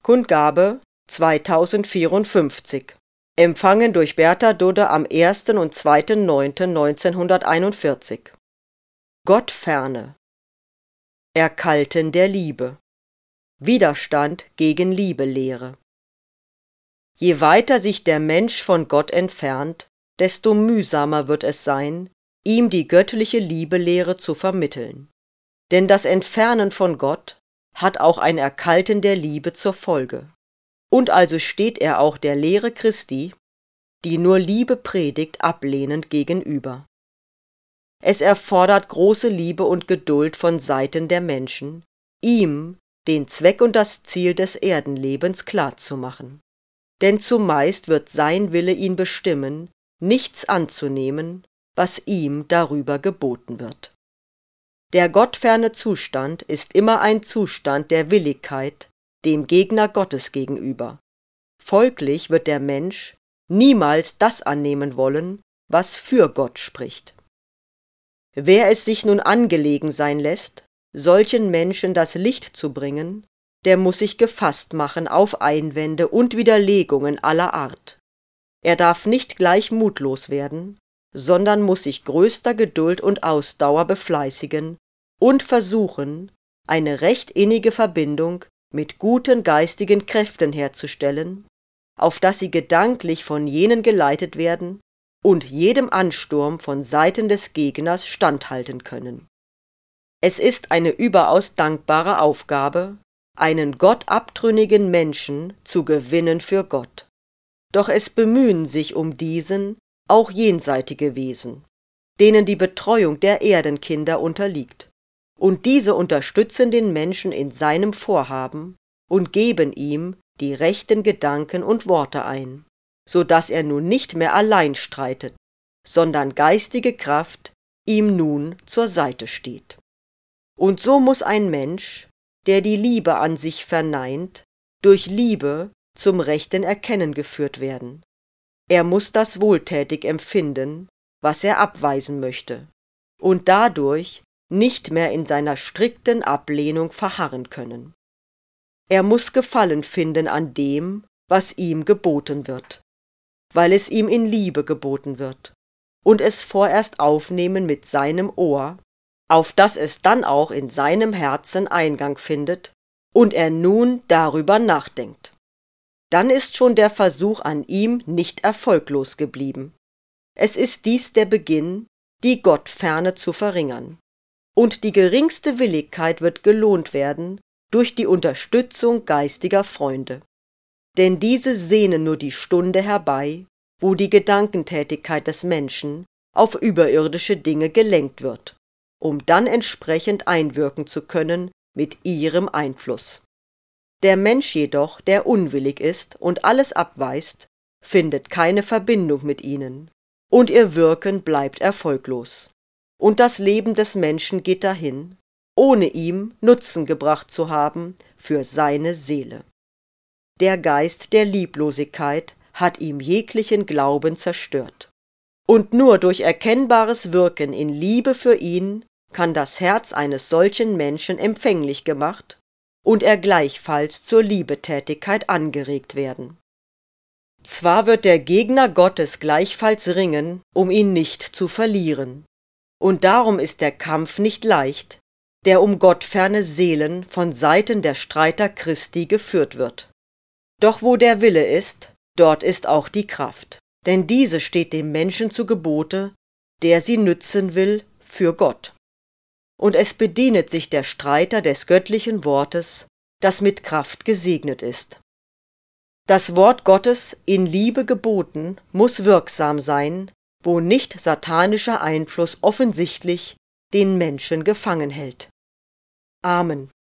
Kundgabe 2054. Empfangen durch Bertha Dudde am 1. und 2.9.1941. Gottferne. Erkalten der Liebe. Widerstand gegen Liebelehre. Je weiter sich der Mensch von Gott entfernt, desto mühsamer wird es sein, ihm die göttliche Liebelehre zu vermitteln. Denn das Entfernen von Gott hat auch ein Erkalten der Liebe zur Folge. Und also steht er auch der Lehre Christi, die nur Liebe predigt, ablehnend gegenüber. Es erfordert große Liebe und Geduld von Seiten der Menschen, ihm den Zweck und das Ziel des Erdenlebens klarzumachen. Denn zumeist wird sein Wille ihn bestimmen, nichts anzunehmen, was ihm darüber geboten wird. Der gottferne Zustand ist immer ein Zustand der Willigkeit dem Gegner Gottes gegenüber. Folglich wird der Mensch niemals das annehmen wollen, was für Gott spricht. Wer es sich nun angelegen sein lässt, solchen Menschen das Licht zu bringen, der muss sich gefasst machen auf Einwände und Widerlegungen aller Art. Er darf nicht gleich mutlos werden, sondern muss sich größter Geduld und Ausdauer befleißigen und versuchen, eine recht innige Verbindung mit guten geistigen Kräften herzustellen, auf dass sie gedanklich von jenen geleitet werden und jedem Ansturm von Seiten des Gegners standhalten können. Es ist eine überaus dankbare Aufgabe, einen gottabtrünnigen Menschen zu gewinnen für Gott. Doch es bemühen sich um diesen auch jenseitige Wesen, denen die Betreuung der Erdenkinder unterliegt. Und diese unterstützen den Menschen in seinem Vorhaben und geben ihm die rechten Gedanken und Worte ein, so dass er nun nicht mehr allein streitet, sondern geistige Kraft ihm nun zur Seite steht. Und so muss ein Mensch, der die Liebe an sich verneint, durch Liebe zum rechten Erkennen geführt werden. Er muss das wohltätig empfinden, was er abweisen möchte, und dadurch nicht mehr in seiner strikten Ablehnung verharren können. Er muss Gefallen finden an dem, was ihm geboten wird, weil es ihm in Liebe geboten wird, und es vorerst aufnehmen mit seinem Ohr, auf dass es dann auch in seinem Herzen Eingang findet und er nun darüber nachdenkt. Dann ist schon der Versuch an ihm nicht erfolglos geblieben. Es ist dies der Beginn, die Gottferne zu verringern. Und die geringste Willigkeit wird gelohnt werden durch die Unterstützung geistiger Freunde. Denn diese sehnen nur die Stunde herbei, wo die Gedankentätigkeit des Menschen auf überirdische Dinge gelenkt wird, um dann entsprechend einwirken zu können mit ihrem Einfluss. Der Mensch jedoch, der unwillig ist und alles abweist, findet keine Verbindung mit ihnen, und ihr Wirken bleibt erfolglos. Und das Leben des Menschen geht dahin, ohne ihm Nutzen gebracht zu haben für seine Seele. Der Geist der Lieblosigkeit hat ihm jeglichen Glauben zerstört. Und nur durch erkennbares Wirken in Liebe für ihn kann das Herz eines solchen Menschen empfänglich gemacht und er gleichfalls zur Liebetätigkeit angeregt werden. Zwar wird der Gegner Gottes gleichfalls ringen, um ihn nicht zu verlieren, und darum ist der Kampf nicht leicht, der um gottferne Seelen von Seiten der Streiter Christi geführt wird. Doch wo der Wille ist, dort ist auch die Kraft, denn diese steht dem Menschen zu Gebote, der sie nützen will für Gott. Und es bedienet sich der Streiter des göttlichen Wortes, das mit Kraft gesegnet ist. Das Wort Gottes, in Liebe geboten, muss wirksam sein, wo nicht satanischer Einfluss offensichtlich den Menschen gefangen hält. Amen.